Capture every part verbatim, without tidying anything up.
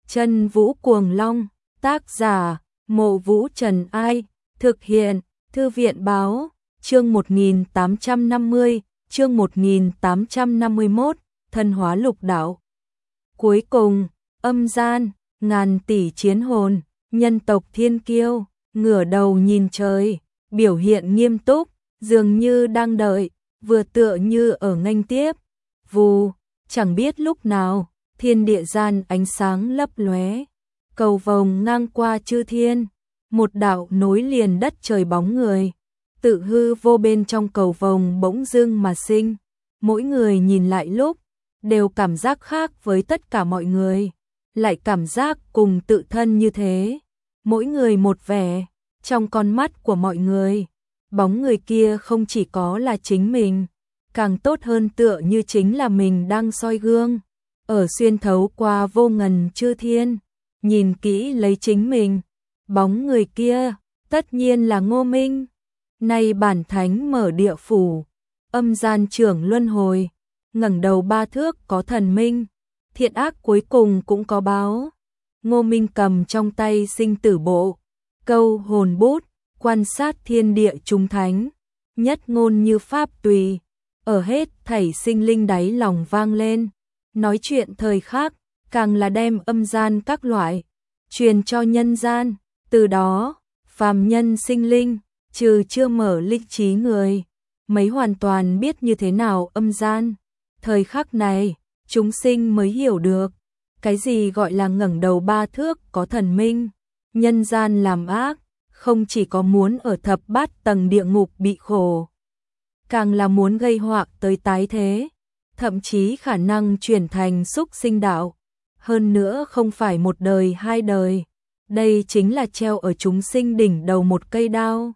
Chân Vũ Cuồng Long, tác giả, Mộ Vũ Trần Ai, thực hiện, Thư viện Báo, chương một nghìn tám trăm năm mươi, chương một nghìn tám trăm năm mươi mốt, Thân hóa lục đạo. Cuối cùng, âm gian, ngàn tỷ chiến hồn, nhân tộc thiên kiêu, ngửa đầu nhìn trời, biểu hiện nghiêm túc, dường như đang đợi, vừa tựa như ở nghênh tiếp. Vù, chẳng biết lúc nào, thiên địa gian ánh sáng lấp lóe, cầu vồng ngang qua chư thiên, một đạo nối liền đất trời bóng người, tự hư vô bên trong cầu vồng bỗng dưng mà sinh, mỗi người nhìn lại lúc đều cảm giác khác với tất cả mọi người, lại cảm giác cùng tự thân như thế, mỗi người một vẻ, trong con mắt của mọi người, bóng người kia không chỉ có là chính mình, càng tốt hơn tựa như chính là mình đang soi gương, ở xuyên thấu qua vô ngần chư thiên, nhìn kỹ lấy chính mình, bóng người kia, tất nhiên là Ngô Minh. Nay bản thánh mở địa phủ, âm gian trưởng luân hồi, ngẩng đầu ba thước có thần minh, thiện ác cuối cùng cũng có báo. Ngô Minh cầm trong tay sinh tử bộ, câu hồn bút, quan sát thiên địa chúng thánh, nhất ngôn như pháp tùy, ở hết thảy sinh linh đáy lòng vang lên, nói chuyện thời khắc, càng là đem âm gian các loại, truyền cho nhân gian, từ đó, phàm nhân sinh linh, trừ chưa mở linh trí người, mấy hoàn toàn biết như thế nào âm gian. Thời khắc này, chúng sinh mới hiểu được, cái gì gọi là ngẩng đầu ba thước có thần minh, nhân gian làm ác, không chỉ có muốn ở thập bát tầng địa ngục bị khổ, càng là muốn gây họa tới tái thế, thậm chí khả năng chuyển thành súc sinh đạo, hơn nữa không phải một đời hai đời, đây chính là treo ở chúng sinh đỉnh đầu một cây đao.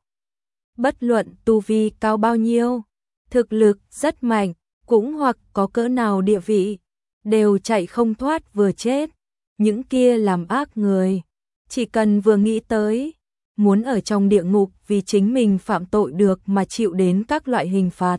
Bất luận tu vi cao bao nhiêu, thực lực rất mạnh, cũng hoặc có cỡ nào địa vị, đều chạy không thoát vừa chết. Những kia làm ác người, chỉ cần vừa nghĩ tới, muốn ở trong địa ngục vì chính mình phạm tội được mà chịu đến các loại hình phạt.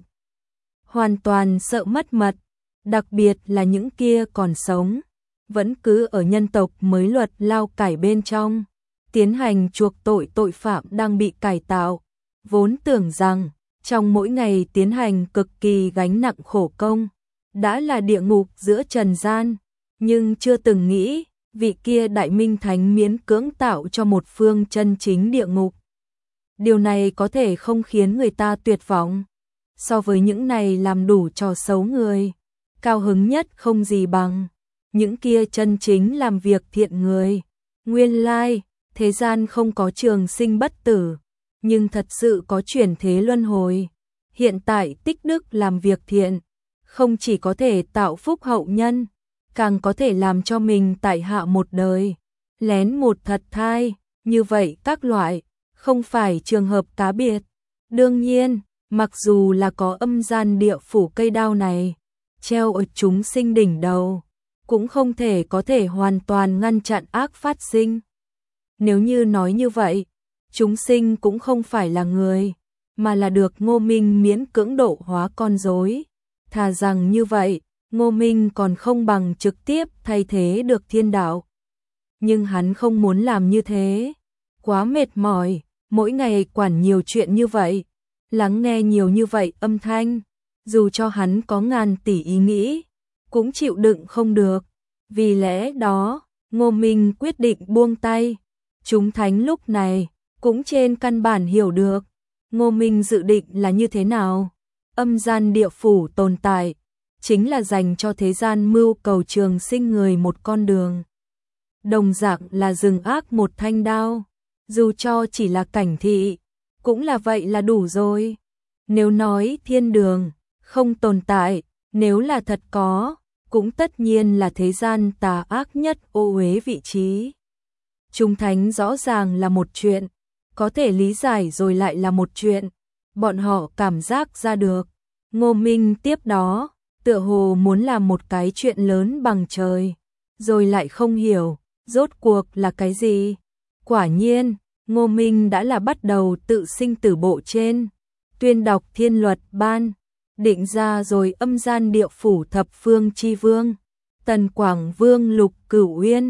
Hoàn toàn sợ mất mật, đặc biệt là những kia còn sống, vẫn cứ ở nhân tộc mới luật lao cải bên trong, tiến hành chuộc tội tội phạm đang bị cải tạo. Vốn tưởng rằng, trong mỗi ngày tiến hành cực kỳ gánh nặng khổ công, đã là địa ngục giữa trần gian, nhưng chưa từng nghĩ, vị kia đại minh thánh miễn cưỡng tạo cho một phương chân chính địa ngục. Điều này có thể không khiến người ta tuyệt vọng. So với những này làm đủ trò xấu người, cao hứng nhất không gì bằng những kia chân chính làm việc thiện người. Nguyên lai, thế gian không có trường sinh bất tử, nhưng thật sự có chuyển thế luân hồi. Hiện tại tích đức làm việc thiện, không chỉ có thể tạo phúc hậu nhân, càng có thể làm cho mình tại hạ một đời, lén một thật thai, như vậy các loại, không phải trường hợp cá biệt. Đương nhiên, mặc dù là có âm gian địa phủ cây đao này, treo ở chúng sinh đỉnh đầu, cũng không thể có thể hoàn toàn ngăn chặn ác phát sinh. Nếu như nói như vậy, chúng sinh cũng không phải là người, mà là được Ngô Minh miễn cưỡng độ hóa con rối. Thà rằng như vậy, Ngô Minh còn không bằng trực tiếp thay thế được thiên đạo. Nhưng hắn không muốn làm như thế, quá mệt mỏi, mỗi ngày quản nhiều chuyện như vậy, lắng nghe nhiều như vậy âm thanh, dù cho hắn có ngàn tỷ ý nghĩ, cũng chịu đựng không được. Vì lẽ đó, Ngô Minh quyết định buông tay. Chúng thánh lúc này cũng trên căn bản hiểu được Ngô Minh dự định là như thế nào. Âm gian địa phủ tồn tại chính là dành cho thế gian mưu cầu trường sinh người một con đường. Đồng dạng là dừng ác một thanh đao, dù cho chỉ là cảnh thị, cũng là vậy là đủ rồi. Nếu nói thiên đường không tồn tại, nếu là thật có, cũng tất nhiên là thế gian tà ác nhất ô uế vị trí. Chúng thánh rõ ràng là một chuyện, có thể lý giải rồi lại là một chuyện, bọn họ cảm giác ra được. Ngô Minh tiếp đó, tựa hồ muốn làm một cái chuyện lớn bằng trời, rồi lại không hiểu, rốt cuộc là cái gì. Quả nhiên, Ngô Minh đã là bắt đầu tự sinh tử bộ trên, tuyên đọc thiên luật ban, định ra rồi âm gian địa phủ thập phương chi vương, Tần Quảng Vương Lục Cửu Uyên,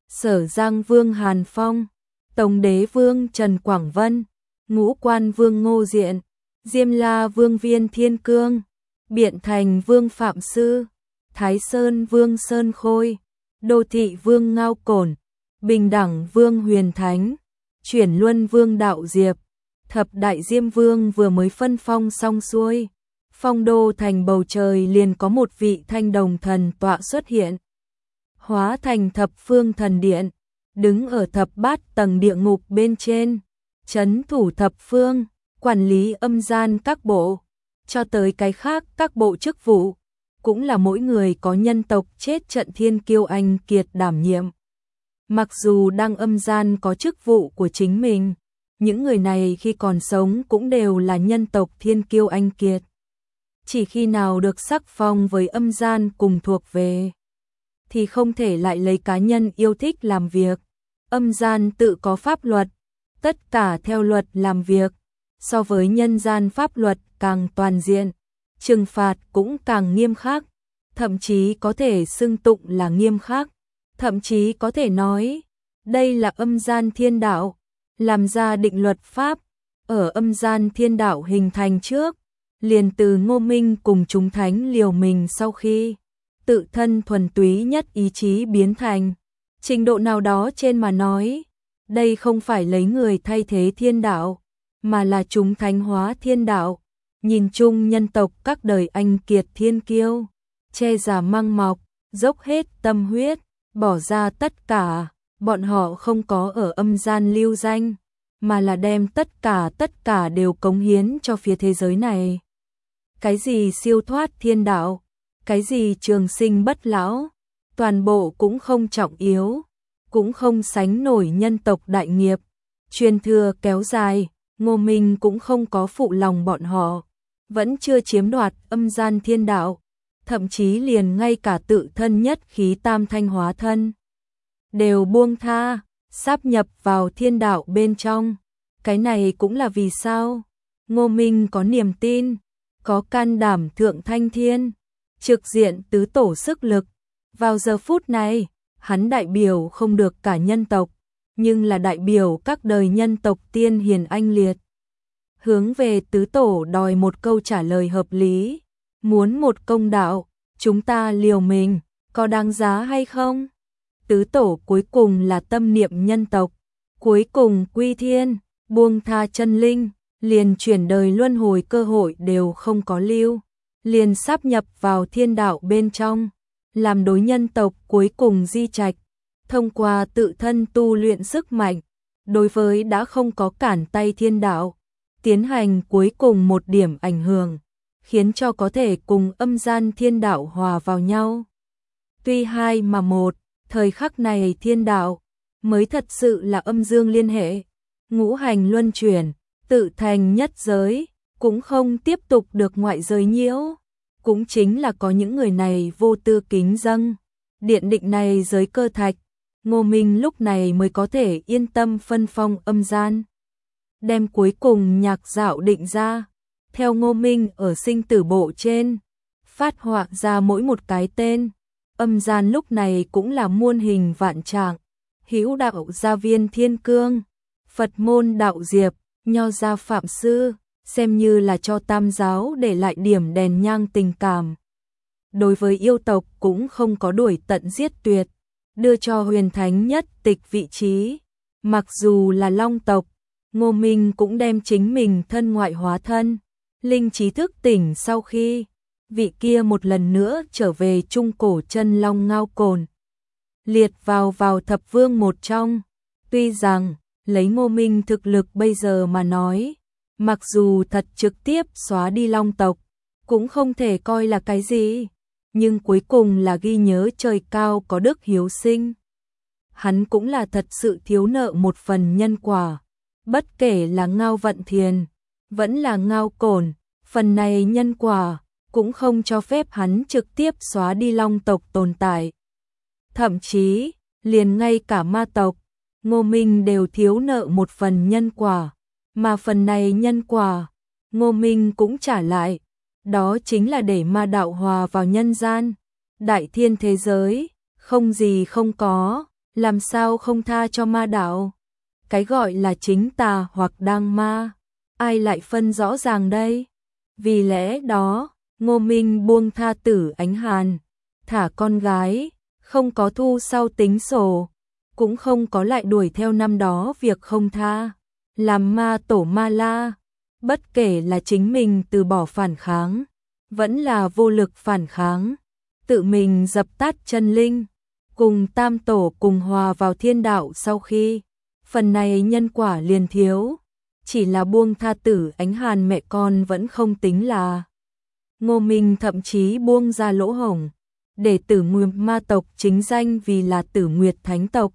Sở Giang Vương Hàn Phong, Tổng Đế Vương Trần Quảng Vân, Ngũ Quan Vương Ngô Diện, Diêm La Vương Viên Thiên Cương, Biện Thành Vương Phạm Sư, Thái Sơn Vương Sơn Khôi, Đô Thị Vương Ngao Cổn, Bình Đẳng Vương Huyền Thánh, Chuyển Luân Vương Đạo Diệp, Thập Đại Diêm Vương vừa mới phân phong xong xuôi. Phong đô thành bầu trời liền có một vị thanh đồng thần tọa xuất hiện. Hóa thành thập phương thần điện, đứng ở thập bát tầng địa ngục bên trên, trấn thủ thập phương, quản lý âm gian các bộ, cho tới cái khác các bộ chức vụ, cũng là mỗi người có nhân tộc chết trận thiên kiêu anh kiệt đảm nhiệm. Mặc dù đang âm gian có chức vụ của chính mình, những người này khi còn sống cũng đều là nhân tộc thiên kiêu anh kiệt. Chỉ khi nào được sắc phong với âm gian cùng thuộc về, thì không thể lại lấy cá nhân yêu thích làm việc. Âm gian tự có pháp luật, tất cả theo luật làm việc, so với nhân gian pháp luật càng toàn diện, trừng phạt cũng càng nghiêm khắc, thậm chí có thể xưng tụng là nghiêm khắc, thậm chí có thể nói, đây là âm gian thiên đạo, làm ra định luật pháp. Ở âm gian thiên đạo hình thành trước, liền từ Ngô Minh cùng chúng thánh liều mình sau khi tự thân thuần túy nhất ý chí biến thành trình độ nào đó trên mà nói, đây không phải lấy người thay thế thiên đạo, mà là chúng thánh hóa thiên đạo. Nhìn chung nhân tộc các đời anh kiệt thiên kiêu, che giả mang mọc, dốc hết tâm huyết, bỏ ra tất cả, bọn họ không có ở âm gian lưu danh, mà là đem tất cả tất cả đều cống hiến cho phía thế giới này. Cái gì siêu thoát thiên đạo, cái gì trường sinh bất lão, toàn bộ cũng không trọng yếu, cũng không sánh nổi nhân tộc đại nghiệp. Truyền thừa kéo dài, Ngô Minh cũng không có phụ lòng bọn họ, vẫn chưa chiếm đoạt âm gian thiên đạo, thậm chí liền ngay cả tự thân nhất khí tam thanh hóa thân đều buông tha, sáp nhập vào thiên đạo bên trong. Cái này cũng là vì sao Ngô Minh có niềm tin, có can đảm thượng thanh thiên, trực diện tứ tổ sức lực. Vào giờ phút này, hắn đại biểu không được cả nhân tộc, nhưng là đại biểu các đời nhân tộc tiên hiền anh liệt. Hướng về tứ tổ đòi một câu trả lời hợp lý, muốn một công đạo, chúng ta liều mình, có đáng giá hay không? Tứ tổ cuối cùng là tâm niệm nhân tộc, cuối cùng quy thiên, buông tha chân linh, liền chuyển đời luân hồi cơ hội đều không có lưu, liền sáp nhập vào thiên đạo bên trong, làm đối nhân tộc cuối cùng di trạch, thông qua tự thân tu luyện sức mạnh, đối với đã không có cản tay thiên đạo, tiến hành cuối cùng một điểm ảnh hưởng, khiến cho có thể cùng âm gian thiên đạo hòa vào nhau. Tuy hai mà một, thời khắc này thiên đạo mới thật sự là âm dương liên hệ, ngũ hành luân chuyển, tự thành nhất giới, cũng không tiếp tục được ngoại giới nhiễu. Cũng chính là có những người này vô tư kính dâng điện định này giới cơ thạch, Ngô Minh lúc này mới có thể yên tâm phân phong âm gian, đem cuối cùng nhạc dạo định ra. Theo Ngô Minh ở sinh tử bộ trên phát họa ra mỗi một cái tên, âm gian lúc này cũng là muôn hình vạn trạng. Hữu đạo gia Viên Thiên Cương, Phật môn đạo Diệp, Nho gia Phạm Sư, xem như là cho tam giáo để lại điểm đèn nhang tình cảm. Đối với yêu tộc cũng không có đuổi tận giết tuyệt, đưa cho huyền thánh nhất tịch vị trí. Mặc dù là long tộc, Ngô Minh cũng đem chính mình thân ngoại hóa thân, linh trí thức tỉnh sau khi vị kia một lần nữa trở về trung cổ chân long Ngao Cổn, liệt vào vào thập vương một trong. Tuy rằng lấy Ngô Minh thực lực bây giờ mà nói, mặc dù thật trực tiếp xóa đi long tộc, cũng không thể coi là cái gì, nhưng cuối cùng là ghi nhớ trời cao có đức hiếu sinh. Hắn cũng là thật sự thiếu nợ một phần nhân quả, bất kể là Ngao Vận Thiền, vẫn là Ngao Cổn, phần này nhân quả cũng không cho phép hắn trực tiếp xóa đi long tộc tồn tại. Thậm chí, liền ngay cả ma tộc, Ngô Minh đều thiếu nợ một phần nhân quả, mà phần này nhân quả, Ngô Minh cũng trả lại, đó chính là để ma đạo hòa vào nhân gian, đại thiên thế giới, không gì không có, làm sao không tha cho ma đạo? Cái gọi là chính tà hoặc đang ma, ai lại phân rõ ràng đây? Vì lẽ đó, Ngô Minh buông tha Tử Ánh Hàn, thả con gái, không có thu sau tính sổ, cũng không có lại đuổi theo năm đó việc không tha, làm ma tổ ma la, bất kể là chính mình từ bỏ phản kháng, vẫn là vô lực phản kháng, tự mình dập tắt chân linh, cùng tam tổ cùng hòa vào thiên đạo sau khi, phần này nhân quả liền thiếu, chỉ là buông tha Tử Ánh Hàn mẹ con vẫn không tính là. Ngô Minh thậm chí buông ra lỗ hổng, để Tử Nguyệt ma tộc chính danh vì là Tử Nguyệt Thánh tộc.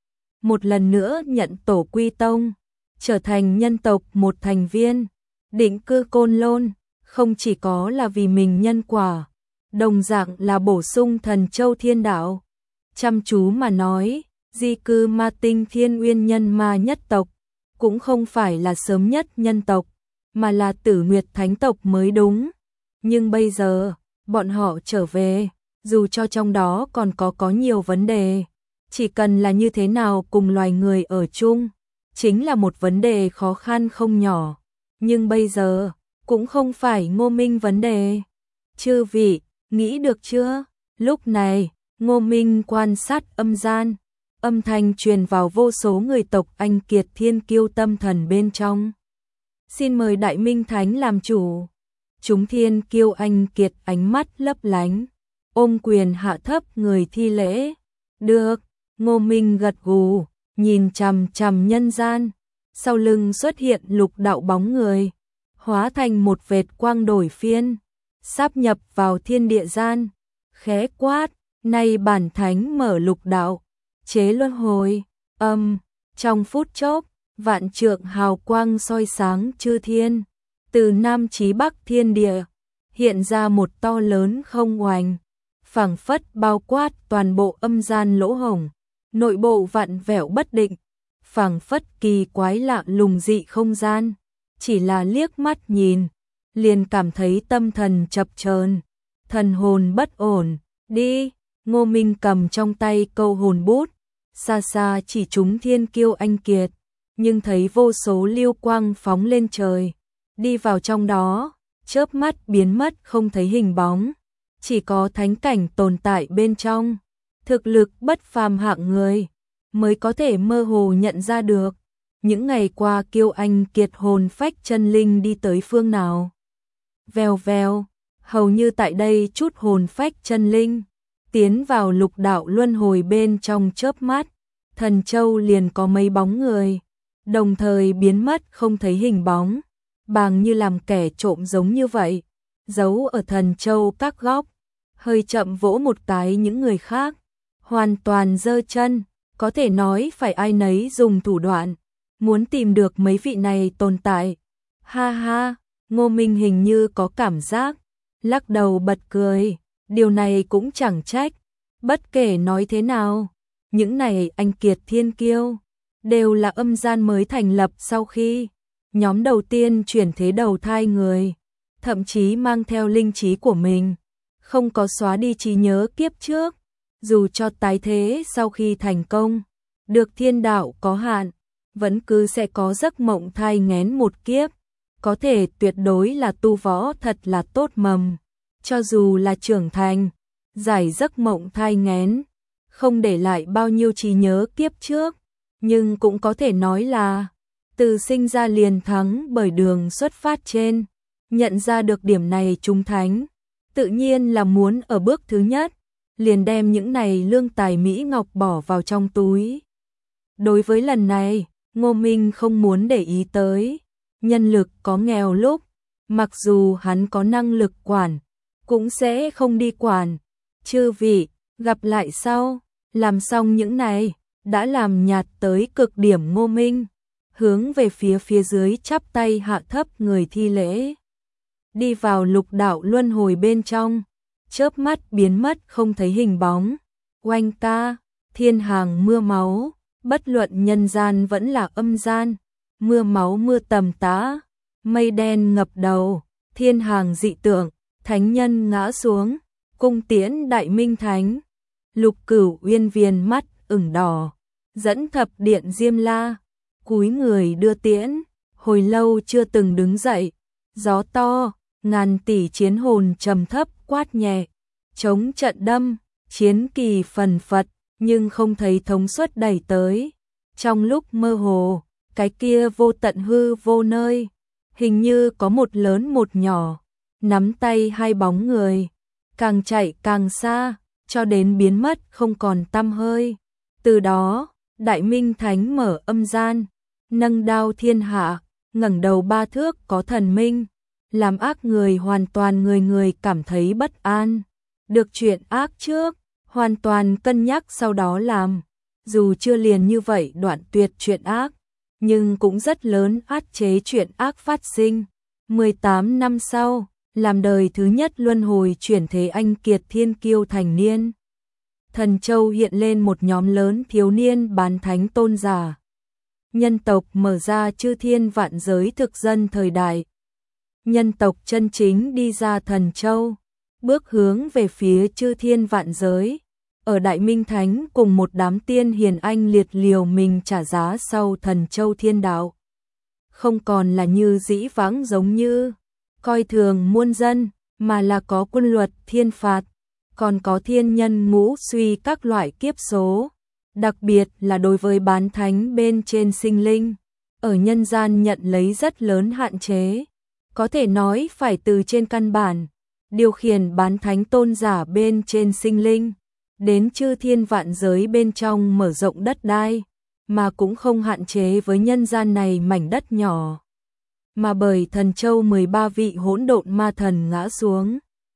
Một lần nữa nhận tổ quy tông, trở thành nhân tộc một thành viên, định cư Côn Lôn, không chỉ có là vì mình nhân quả, đồng dạng là bổ sung thần châu thiên đạo. Chăm chú mà nói, di cư ma tinh thiên uyên nhân ma nhất tộc, cũng không phải là sớm nhất nhân tộc, mà là Tử Nguyệt Thánh tộc mới đúng. Nhưng bây giờ, bọn họ trở về, dù cho trong đó còn có có nhiều vấn đề, chỉ cần là như thế nào cùng loài người ở chung, chính là một vấn đề khó khăn không nhỏ. Nhưng bây giờ, cũng không phải Ngô Minh vấn đề. Chư vị, nghĩ được chưa? Lúc này, Ngô Minh quan sát âm gian, âm thanh truyền vào vô số người tộc anh kiệt thiên kiêu tâm thần bên trong. Xin mời Đại Minh Thánh làm chủ. Chúng thiên kiêu anh kiệt ánh mắt lấp lánh, ôm quyền hạ thấp người thi lễ. Được, Ngô Minh gật gù, nhìn chằm chằm nhân gian, sau lưng xuất hiện lục đạo bóng người, hóa thành một vệt quang đổi phiên, sáp nhập vào thiên địa gian, khẽ quát, nay bản thánh mở lục đạo, chế luân hồi, âm, trong phút chốc, vạn trượng hào quang soi sáng chư thiên, từ nam chí bắc thiên địa, hiện ra một to lớn không oành, phảng phất bao quát toàn bộ âm gian lỗ hổng, nội bộ vặn vẹo bất định, phảng phất kỳ quái lạ lùng dị không gian, chỉ là liếc mắt nhìn, liền cảm thấy tâm thần chập chờn, thần hồn bất ổn. Đi, Ngô Minh cầm trong tay câu hồn bút, xa xa chỉ trúng thiên kiêu anh kiệt, nhưng thấy vô số lưu quang phóng lên trời, đi vào trong đó, chớp mắt biến mất không thấy hình bóng, chỉ có thánh cảnh tồn tại bên trong, thực lực bất phàm hạng người, mới có thể mơ hồ nhận ra được, những ngày qua kiêu anh kiệt hồn phách chân linh đi tới phương nào. Vèo vèo, hầu như tại đây chút hồn phách chân linh, tiến vào lục đạo luân hồi bên trong chớp mắt, thần châu liền có mấy bóng người, đồng thời biến mất không thấy hình bóng, bàng như làm kẻ trộm giống như vậy, giấu ở thần châu các góc, hơi chậm vỗ một cái những người khác, hoàn toàn giơ chân, có thể nói phải ai nấy dùng thủ đoạn, muốn tìm được mấy vị này tồn tại. Ha ha, Ngô Minh hình như có cảm giác, lắc đầu bật cười, điều này cũng chẳng trách, bất kể nói thế nào, những này anh kiệt thiên kiêu, đều là âm gian mới thành lập sau khi nhóm đầu tiên chuyển thế đầu thai người, thậm chí mang theo linh trí của mình, không có xóa đi trí nhớ kiếp trước, dù cho tái thế sau khi thành công, được thiên đạo có hạn, vẫn cứ sẽ có giấc mộng thai nghén một kiếp, có thể tuyệt đối là tu võ thật là tốt mầm, cho dù là trưởng thành, giải giấc mộng thai nghén, không để lại bao nhiêu trí nhớ kiếp trước, nhưng cũng có thể nói là từ sinh ra liền thắng bởi đường xuất phát trên, nhận ra được điểm này chúng thánh, tự nhiên là muốn ở bước thứ nhất, liền đem những này lương tài mỹ ngọc bỏ vào trong túi. Đối với lần này, Ngô Minh không muốn để ý tới, nhân lực có nghèo lúc, mặc dù hắn có năng lực quản, cũng sẽ không đi quản. Chư vị, gặp lại sau, làm xong những này, đã làm nhạt tới cực điểm Ngô Minh, hướng về phía phía dưới chắp tay hạ thấp người thi lễ. Đi vào lục đạo luân hồi bên trong, chớp mắt biến mất không thấy hình bóng. Oanh ca, thiên hàng mưa máu, bất luận nhân gian vẫn là âm gian, mưa máu mưa tầm tã, mây đen ngập đầu, thiên hàng dị tượng, thánh nhân ngã xuống, cung tiễn Đại Minh Thánh. Lục Cửu Uyên viền mắt ửng đỏ, dẫn thập điện Diêm La, cúi người đưa tiễn, hồi lâu chưa từng đứng dậy, gió to, ngàn tỷ chiến hồn trầm thấp quát nhẹ, chống trận đâm, chiến kỳ phần phật, nhưng không thấy thống suất đẩy tới. Trong lúc mơ hồ, cái kia vô tận hư vô nơi, hình như có một lớn một nhỏ, nắm tay hai bóng người, càng chạy càng xa, cho đến biến mất không còn tăm hơi. Từ đó, Đại Minh Thánh mở âm gian, nâng đao thiên hạ, ngẩng đầu ba thước có thần minh, làm ác người hoàn toàn người người cảm thấy bất an. Được chuyện ác trước, hoàn toàn cân nhắc sau đó làm, dù chưa liền như vậy đoạn tuyệt chuyện ác, nhưng cũng rất lớn át chế chuyện ác phát sinh. mười tám năm sau, làm đời thứ nhất luân hồi chuyển thế anh kiệt thiên kiêu thành niên. Thần Châu hiện lên một nhóm lớn thiếu niên bán thánh tôn giả. Nhân tộc mở ra chư thiên vạn giới thực dân thời đại. Nhân tộc chân chính đi ra Thần Châu, bước hướng về phía chư thiên vạn giới. Ở Đại Minh Thánh cùng một đám tiên hiền anh liệt liều mình trả giá sau Thần Châu thiên đạo. Không còn là như dĩ vãng giống như coi thường muôn dân, mà là có quân luật thiên phạt, còn có thiên nhân ngũ suy các loại kiếp số. Đặc biệt là đối với bán thánh bên trên sinh linh, ở nhân gian nhận lấy rất lớn hạn chế. Có thể nói phải từ trên căn bản, điều khiển bán thánh tôn giả bên trên sinh linh, đến chư thiên vạn giới bên trong mở rộng đất đai, mà cũng không hạn chế với nhân gian này mảnh đất nhỏ. Mà bởi Thần Châu mười ba vị hỗn độn ma thần ngã xuống,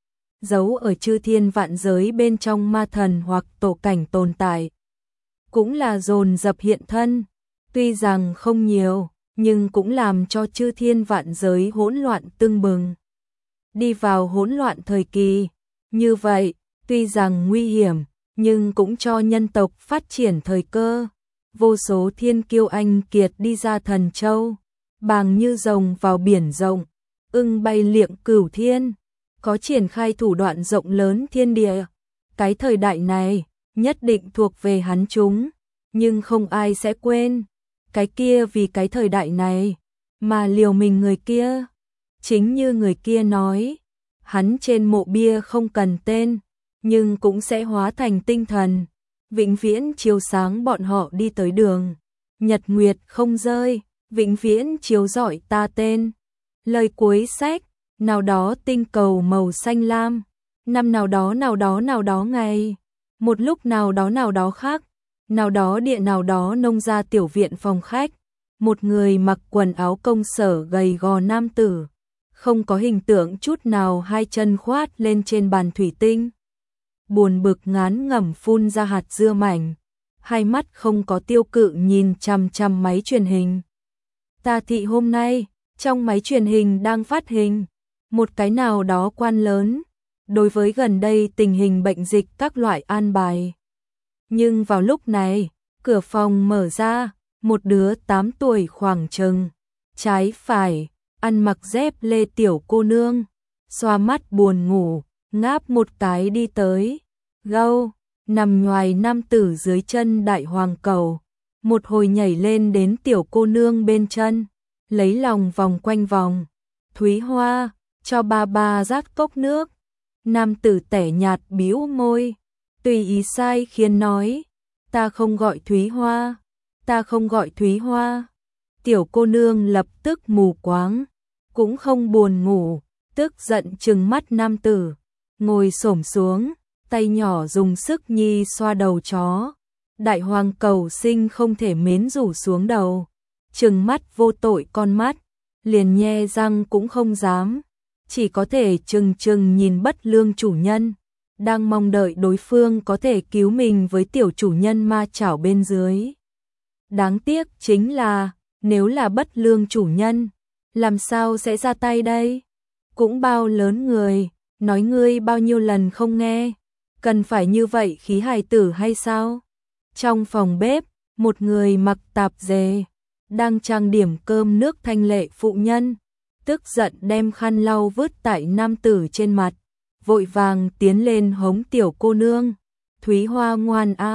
giấu ở chư thiên vạn giới bên trong ma thần hoặc tổ cảnh tồn tại, cũng là dồn dập hiện thân, tuy rằng không nhiều, nhưng cũng làm cho chư thiên vạn giới hỗn loạn tưng bừng. Đi vào hỗn loạn thời kỳ, như vậy, tuy rằng nguy hiểm, nhưng cũng cho nhân tộc phát triển thời cơ. Vô số thiên kiêu anh kiệt đi ra Thần Châu, bàng như rồng vào biển rộng, ưng bay liệng cửu thiên, có triển khai thủ đoạn rộng lớn thiên địa. Cái thời đại này, nhất định thuộc về hắn chúng, nhưng không ai sẽ quên. Cái kia vì cái thời đại này, mà liều mình người kia. Chính như người kia nói, hắn trên mộ bia không cần tên, nhưng cũng sẽ hóa thành tinh thần, vĩnh viễn chiếu sáng bọn họ đi tới đường. Nhật nguyệt không rơi, vĩnh viễn chiếu rọi ta tên. Lời cuối sách, nào đó tinh cầu màu xanh lam, năm nào đó nào đó nào đó ngày, một lúc nào đó nào đó khác, nào đó địa nào đó nông gia tiểu viện phòng khách, một người mặc quần áo công sở gầy gò nam tử, không có hình tượng chút nào, hai chân khoát lên trên bàn thủy tinh, buồn bực ngán ngẩm phun ra hạt dưa mảnh, hai mắt không có tiêu cự nhìn chằm chằm máy truyền hình. Ta thị hôm nay, trong máy truyền hình đang phát hình một cái nào đó quan lớn, đối với gần đây tình hình bệnh dịch các loại an bài. Nhưng vào lúc này, cửa phòng mở ra, một đứa tám tuổi khoảng chừng, trái phải, ăn mặc dép lê tiểu cô nương, xoa mắt buồn ngủ, ngáp một cái đi tới, gâu, nằm nhoài nam tử dưới chân đại hoàng cầu, một hồi nhảy lên đến tiểu cô nương bên chân, lấy lòng vòng quanh vòng. Thúy Hoa, cho ba ba rát cốc nước. Nam tử tẻ nhạt bĩu môi, tùy ý sai khiến nói, ta không gọi Thúy Hoa, ta không gọi Thúy Hoa. Tiểu cô nương lập tức mù quáng, cũng không buồn ngủ, tức giận trừng mắt nam tử, ngồi xổm xuống, tay nhỏ dùng sức nhi xoa đầu chó. Đại hoàng cầu sinh không thể mến rủ xuống đầu, trừng mắt vô tội con mắt, liền nhe răng cũng không dám, chỉ có thể trừng trừng nhìn bất lương chủ nhân, đang mong đợi đối phương có thể cứu mình với tiểu chủ nhân ma chảo bên dưới. Đáng tiếc chính là, nếu là bất lương chủ nhân, làm sao sẽ ra tay đây? Cũng bao lớn người, nói ngươi bao nhiêu lần không nghe, cần phải như vậy khí hài tử hay sao? Trong phòng bếp, một người mặc tạp dề, đang trang điểm cơm nước thanh lệ phụ nhân, tức giận đem khăn lau vứt tại nam tử trên mặt, vội vàng tiến lên hống tiểu cô nương. Thúy Hoa ngoan a,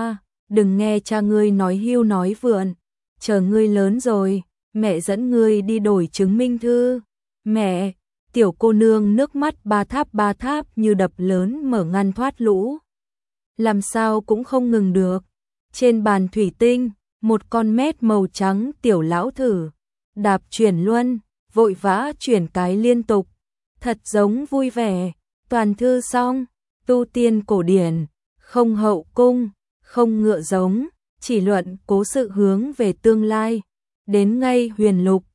đừng nghe cha ngươi nói hưu nói vượn, chờ ngươi lớn rồi, mẹ dẫn ngươi đi đổi chứng minh thư. Mẹ, tiểu cô nương nước mắt ba tháp ba tháp như đập lớn mở ngăn thoát lũ. Làm sao cũng không ngừng được. Trên bàn thủy tinh, một con mét màu trắng tiểu lão thử, đạp chuyển luân, vội vã chuyển cái liên tục, thật giống vui vẻ. Toàn thư xong, tu tiên cổ điển, không hậu cung, không ngựa giống, chỉ luận cố sự hướng về tương lai, đến ngay huyền lục,